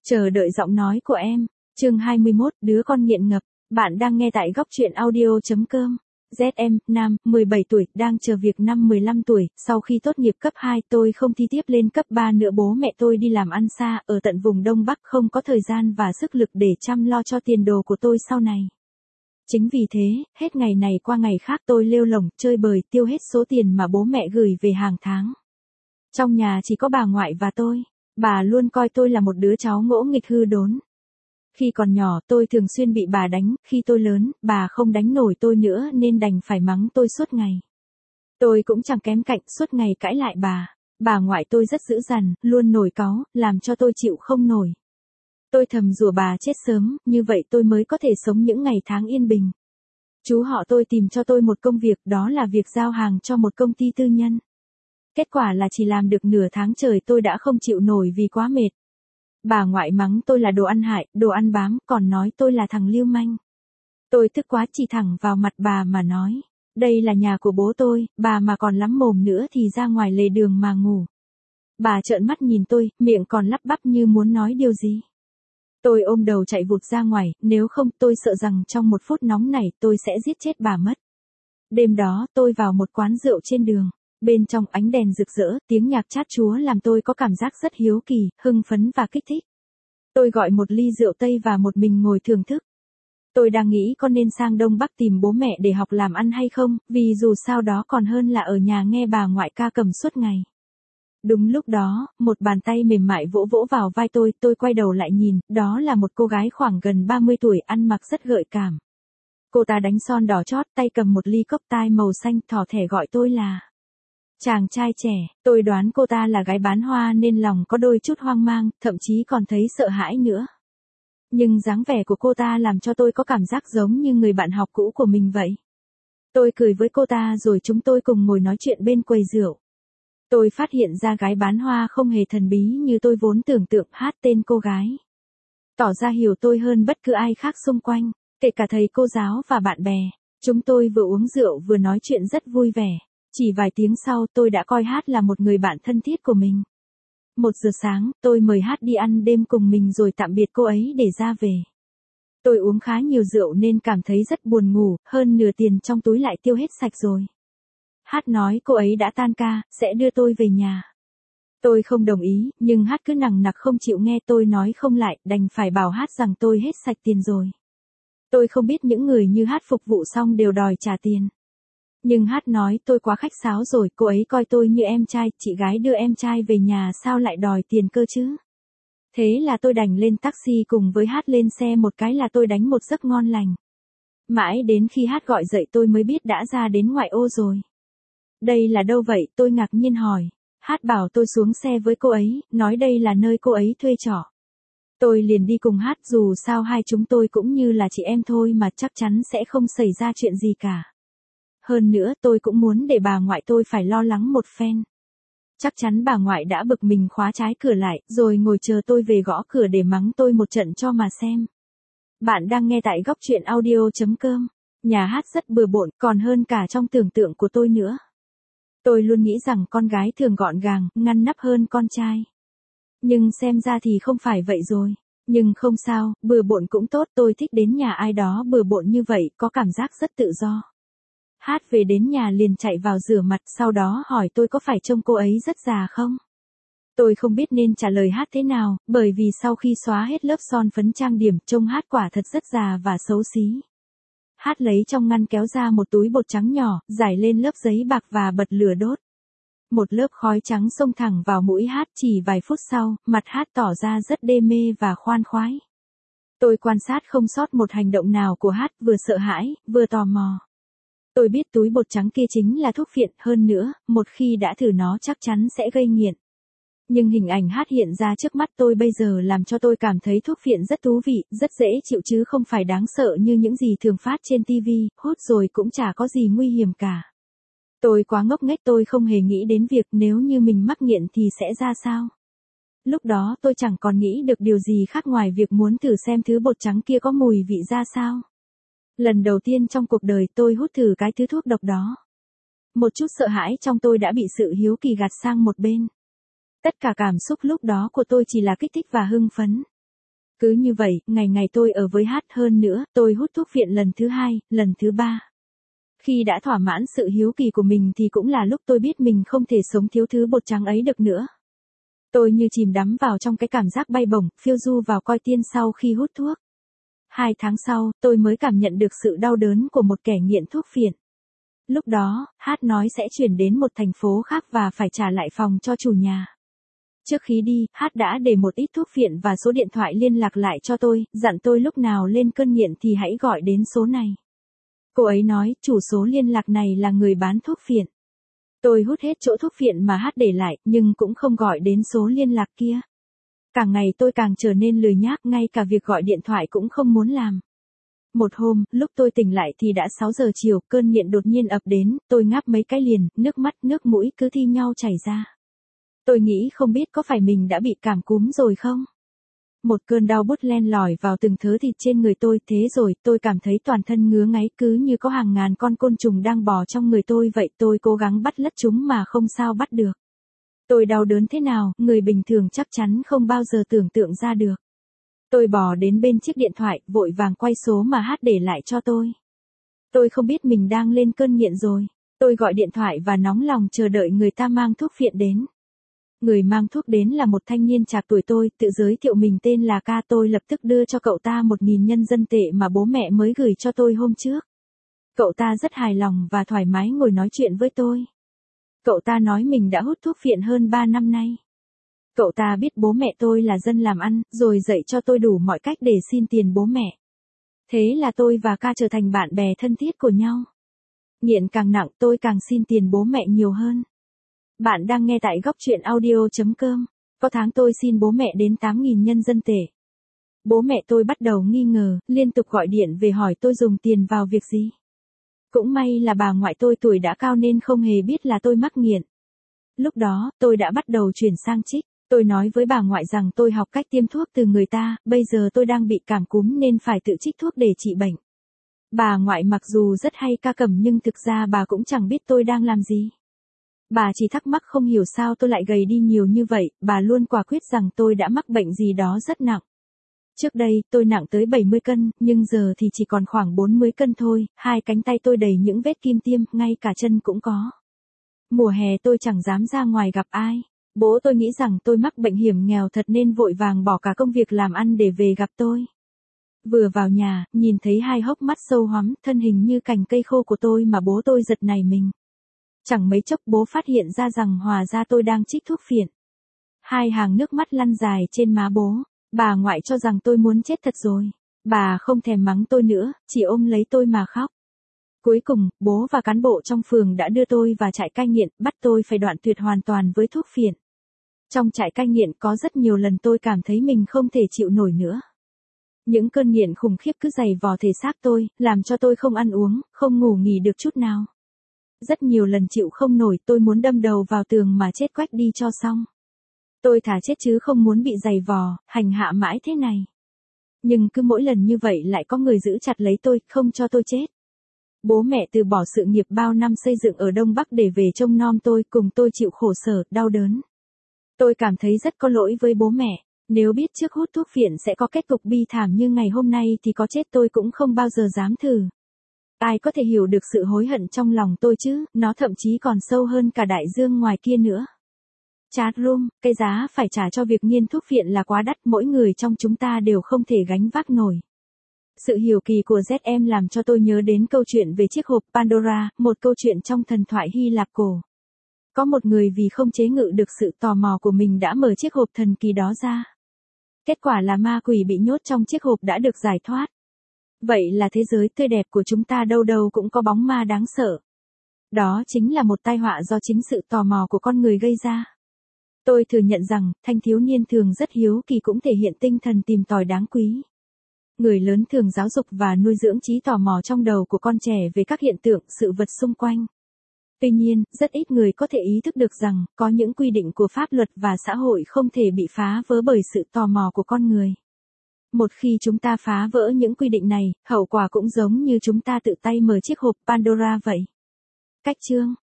Chờ đợi giọng nói của em. Chương 21, đứa con nghiện ngập. Bạn đang nghe tại góc truyện audio.com. ZM, nam, 17 tuổi, đang chờ việc năm 15 tuổi, sau khi tốt nghiệp cấp 2 tôi không thi tiếp lên cấp 3 nữa, bố mẹ tôi đi làm ăn xa, ở tận vùng Đông Bắc, không có thời gian và sức lực để chăm lo cho tiền đồ của tôi sau này. Chính vì thế, hết ngày này qua ngày khác tôi lêu lổng, chơi bời, tiêu hết số tiền mà bố mẹ gửi về hàng tháng. Trong nhà chỉ có bà ngoại và tôi. Bà luôn coi tôi là một đứa cháu ngỗ nghịch hư đốn. Khi còn nhỏ tôi thường xuyên bị bà đánh, khi tôi lớn, bà không đánh nổi tôi nữa nên đành phải mắng tôi suốt ngày. Tôi cũng chẳng kém cạnh, suốt ngày cãi lại bà. Bà ngoại tôi rất dữ dằn, luôn nổi cáu, làm cho tôi chịu không nổi. Tôi thầm rủa bà chết sớm, như vậy tôi mới có thể sống những ngày tháng yên bình. Chú họ tôi tìm cho tôi một công việc, đó là việc giao hàng cho một công ty tư nhân. Kết quả là chỉ làm được nửa tháng trời tôi đã không chịu nổi vì quá mệt. Bà ngoại mắng tôi là đồ ăn hại, đồ ăn bám, còn nói tôi là thằng lưu manh. Tôi tức quá chỉ thẳng vào mặt bà mà nói. Đây là nhà của bố tôi, bà mà còn lắm mồm nữa thì ra ngoài lề đường mà ngủ. Bà trợn mắt nhìn tôi, miệng còn lắp bắp như muốn nói điều gì. Tôi ôm đầu chạy vụt ra ngoài, nếu không tôi sợ rằng trong một phút nóng này tôi sẽ giết chết bà mất. Đêm đó tôi vào một quán rượu trên đường. Bên trong ánh đèn rực rỡ, tiếng nhạc chát chúa làm tôi có cảm giác rất hiếu kỳ, hưng phấn và kích thích. Tôi gọi một ly rượu Tây và một mình ngồi thưởng thức. Tôi đang nghĩ có nên sang Đông Bắc tìm bố mẹ để học làm ăn hay không, vì dù sao đó còn hơn là ở nhà nghe bà ngoại ca cầm suốt ngày. Đúng lúc đó, một bàn tay mềm mại vỗ vỗ vào vai tôi quay đầu lại nhìn, đó là một cô gái khoảng gần 30 tuổi, ăn mặc rất gợi cảm. Cô ta đánh son đỏ chót, tay cầm một ly cốc tai màu xanh, thỏ thẻ gọi tôi là chàng trai trẻ. Tôi đoán cô ta là gái bán hoa nên lòng có đôi chút hoang mang, thậm chí còn thấy sợ hãi nữa. Nhưng dáng vẻ của cô ta làm cho tôi có cảm giác giống như người bạn học cũ của mình vậy. Tôi cười với cô ta rồi chúng tôi cùng ngồi nói chuyện bên quầy rượu. Tôi phát hiện ra gái bán hoa không hề thần bí như tôi vốn tưởng tượng. Hát tên cô gái tỏ ra hiểu tôi hơn bất cứ ai khác xung quanh, kể cả thầy cô giáo và bạn bè. Chúng tôi vừa uống rượu vừa nói chuyện rất vui vẻ. Chỉ vài tiếng sau tôi đã coi Hát là một người bạn thân thiết của mình. 1 giờ sáng, tôi mời Hát đi ăn đêm cùng mình rồi tạm biệt cô ấy để ra về. Tôi uống khá nhiều rượu nên cảm thấy rất buồn ngủ, hơn nửa tiền trong túi lại tiêu hết sạch rồi. Hát nói cô ấy đã tan ca, sẽ đưa tôi về nhà. Tôi không đồng ý, nhưng Hát cứ nằng nặc không chịu nghe, tôi nói không lại, đành phải bảo Hát rằng tôi hết sạch tiền rồi. Tôi không biết những người như Hát phục vụ xong đều đòi trả tiền. Nhưng Hát nói tôi quá khách sáo rồi, cô ấy coi tôi như em trai, chị gái đưa em trai về nhà sao lại đòi tiền cơ chứ. Thế là tôi đành lên taxi cùng với Hát lên xe, một cái là tôi đánh một giấc ngon lành. Mãi đến khi Hát gọi dậy tôi mới biết đã ra đến ngoại ô rồi. Đây là đâu vậy, tôi ngạc nhiên hỏi. Hát bảo tôi xuống xe với cô ấy, nói đây là nơi cô ấy thuê trọ. Tôi liền đi cùng Hát, dù sao hai chúng tôi cũng như là chị em thôi mà chắc chắn sẽ không xảy ra chuyện gì cả. Hơn nữa tôi cũng muốn để bà ngoại tôi phải lo lắng một phen. Chắc chắn bà ngoại đã bực mình khóa trái cửa lại, rồi ngồi chờ tôi về gõ cửa để mắng tôi một trận cho mà xem. Bạn đang nghe tại góc truyện audio.com. Nhà Hát rất bừa bộn, còn hơn cả trong tưởng tượng của tôi nữa. Tôi luôn nghĩ rằng con gái thường gọn gàng, ngăn nắp hơn con trai. Nhưng xem ra thì không phải vậy rồi. Nhưng không sao, bừa bộn cũng tốt, tôi thích đến nhà ai đó bừa bộn như vậy, có cảm giác rất tự do. Hát về đến nhà liền chạy vào rửa mặt, sau đó hỏi tôi có phải trông cô ấy rất già không? Tôi không biết nên trả lời Hát thế nào, bởi vì sau khi xóa hết lớp son phấn trang điểm, trông Hát quả thật rất già và xấu xí. Hát lấy trong ngăn kéo ra một túi bột trắng nhỏ, rải lên lớp giấy bạc và bật lửa đốt. Một lớp khói trắng xông thẳng vào mũi Hát, chỉ vài phút sau, mặt Hát tỏ ra rất đê mê và khoan khoái. Tôi quan sát không sót một hành động nào của Hát, vừa sợ hãi, vừa tò mò. Tôi biết túi bột trắng kia chính là thuốc phiện, hơn nữa, một khi đã thử nó chắc chắn sẽ gây nghiện. Nhưng hình ảnh Hát hiện ra trước mắt tôi bây giờ làm cho tôi cảm thấy thuốc phiện rất thú vị, rất dễ chịu chứ không phải đáng sợ như những gì thường phát trên TV, hút rồi cũng chả có gì nguy hiểm cả. Tôi quá ngốc nghếch, tôi không hề nghĩ đến việc nếu như mình mắc nghiện thì sẽ ra sao. Lúc đó tôi chẳng còn nghĩ được điều gì khác ngoài việc muốn thử xem thứ bột trắng kia có mùi vị ra sao. Lần đầu tiên trong cuộc đời tôi hút thử cái thứ thuốc độc đó. Một chút sợ hãi trong tôi đã bị sự hiếu kỳ gạt sang một bên. Tất cả cảm xúc lúc đó của tôi chỉ là kích thích và hưng phấn. Cứ như vậy, ngày ngày tôi ở với hát, hơn nữa, tôi hút thuốc phiện lần thứ hai, lần thứ ba. Khi đã thỏa mãn sự hiếu kỳ của mình thì cũng là lúc tôi biết mình không thể sống thiếu thứ bột trắng ấy được nữa. Tôi như chìm đắm vào trong cái cảm giác bay bổng, phiêu du vào coi tiên sau khi hút thuốc. 2 tháng sau, tôi mới cảm nhận được sự đau đớn của một kẻ nghiện thuốc phiện. Lúc đó, hát nói sẽ chuyển đến một thành phố khác và phải trả lại phòng cho chủ nhà. Trước khi đi, hát đã để một ít thuốc phiện và số điện thoại liên lạc lại cho tôi, dặn tôi lúc nào lên cơn nghiện thì hãy gọi đến số này. Cô ấy nói, chủ số liên lạc này là người bán thuốc phiện. Tôi hút hết chỗ thuốc phiện mà hát để lại, nhưng cũng không gọi đến số liên lạc kia. Càng ngày tôi càng trở nên lười nhác, ngay cả việc gọi điện thoại cũng không muốn làm. Một hôm, lúc tôi tỉnh lại thì đã 6 giờ chiều, cơn nghiện đột nhiên ập đến, tôi ngáp mấy cái liền, nước mắt, nước mũi cứ thi nhau chảy ra. Tôi nghĩ không biết có phải mình đã bị cảm cúm rồi không? Một cơn đau buốt len lỏi vào từng thớ thịt trên người tôi, thế rồi tôi cảm thấy toàn thân ngứa ngáy cứ như có hàng ngàn con côn trùng đang bò trong người tôi vậy, tôi cố gắng bắt lất chúng mà không sao bắt được. Tôi đau đớn thế nào, người bình thường chắc chắn không bao giờ tưởng tượng ra được. Tôi bò đến bên chiếc điện thoại, vội vàng quay số mà hát để lại cho tôi. Tôi không biết mình đang lên cơn nghiện rồi. Tôi gọi điện thoại và nóng lòng chờ đợi người ta mang thuốc phiện đến. Người mang thuốc đến là một thanh niên trạc tuổi tôi, tự giới thiệu mình tên là Ca. Tôi lập tức đưa cho cậu ta 1.000 nhân dân tệ mà bố mẹ mới gửi cho tôi hôm trước. Cậu ta rất hài lòng và thoải mái ngồi nói chuyện với tôi. Cậu ta nói mình đã hút thuốc phiện hơn 3 năm nay. Cậu ta biết bố mẹ tôi là dân làm ăn, rồi dạy cho tôi đủ mọi cách để xin tiền bố mẹ. Thế là tôi và Ca trở thành bạn bè thân thiết của nhau. Nghiện càng nặng tôi càng xin tiền bố mẹ nhiều hơn. Bạn đang nghe tại góc truyện audio.com. Có tháng tôi xin bố mẹ đến 8.000 nhân dân tệ. Bố mẹ tôi bắt đầu nghi ngờ, liên tục gọi điện về hỏi tôi dùng tiền vào việc gì. Cũng may là bà ngoại tôi tuổi đã cao nên không hề biết là tôi mắc nghiện. Lúc đó, tôi đã bắt đầu chuyển sang trích. Tôi nói với bà ngoại rằng tôi học cách tiêm thuốc từ người ta, bây giờ tôi đang bị cảm cúm nên phải tự trích thuốc để trị bệnh. Bà ngoại mặc dù rất hay ca cẩm nhưng thực ra bà cũng chẳng biết tôi đang làm gì. Bà chỉ thắc mắc không hiểu sao tôi lại gầy đi nhiều như vậy, bà luôn quả quyết rằng tôi đã mắc bệnh gì đó rất nặng. Trước đây, tôi nặng tới 70 cân, nhưng giờ thì chỉ còn khoảng 40 cân thôi, 2 cánh tay tôi đầy những vết kim tiêm, ngay cả chân cũng có. Mùa hè tôi chẳng dám ra ngoài gặp ai. Bố tôi nghĩ rằng tôi mắc bệnh hiểm nghèo thật nên vội vàng bỏ cả công việc làm ăn để về gặp tôi. Vừa vào nhà, nhìn thấy hai hốc mắt sâu hoắm, thân hình như cành cây khô của tôi mà bố tôi giật nảy mình. Chẳng mấy chốc bố phát hiện ra rằng hóa ra tôi đang trích thuốc phiện. 2 hàng nước mắt lăn dài trên má bố. Bà ngoại cho rằng tôi muốn chết thật rồi. Bà không thèm mắng tôi nữa, chỉ ôm lấy tôi mà khóc. Cuối cùng, bố và cán bộ trong phường đã đưa tôi vào trại cai nghiện, bắt tôi phải đoạn tuyệt hoàn toàn với thuốc phiện. Trong trại cai nghiện có rất nhiều lần tôi cảm thấy mình không thể chịu nổi nữa. Những cơn nghiện khủng khiếp cứ giày vò thể xác tôi, làm cho tôi không ăn uống, không ngủ nghỉ được chút nào. Rất nhiều lần chịu không nổi, tôi muốn đâm đầu vào tường mà chết quách đi cho xong. Tôi thà chết chứ không muốn bị giày vò, hành hạ mãi thế này. Nhưng cứ mỗi lần như vậy lại có người giữ chặt lấy tôi, không cho tôi chết. Bố mẹ từ bỏ sự nghiệp bao năm xây dựng ở Đông Bắc để về trông nom tôi, cùng tôi chịu khổ sở, đau đớn. Tôi cảm thấy rất có lỗi với bố mẹ. Nếu biết trước hút thuốc phiện sẽ có kết cục bi thảm như ngày hôm nay thì có chết tôi cũng không bao giờ dám thử. Ai có thể hiểu được sự hối hận trong lòng tôi chứ, nó thậm chí còn sâu hơn cả đại dương ngoài kia nữa. Chat room, cái giá phải trả cho việc nghiện thuốc phiện là quá đắt, mỗi người trong chúng ta đều không thể gánh vác nổi. Sự hiếu kỳ của ZM làm cho tôi nhớ đến câu chuyện về chiếc hộp Pandora, một câu chuyện trong thần thoại Hy Lạp cổ. Có một người vì không chế ngự được sự tò mò của mình đã mở chiếc hộp thần kỳ đó ra. Kết quả là ma quỷ bị nhốt trong chiếc hộp đã được giải thoát. Vậy là thế giới tươi đẹp của chúng ta đâu đâu cũng có bóng ma đáng sợ. Đó chính là một tai họa do chính sự tò mò của con người gây ra. Tôi thừa nhận rằng, thanh thiếu niên thường rất hiếu kỳ cũng thể hiện tinh thần tìm tòi đáng quý. Người lớn thường giáo dục và nuôi dưỡng trí tò mò trong đầu của con trẻ về các hiện tượng, sự vật xung quanh. Tuy nhiên, rất ít người có thể ý thức được rằng, có những quy định của pháp luật và xã hội không thể bị phá vỡ bởi sự tò mò của con người. Một khi chúng ta phá vỡ những quy định này, hậu quả cũng giống như chúng ta tự tay mở chiếc hộp Pandora vậy. Cách chương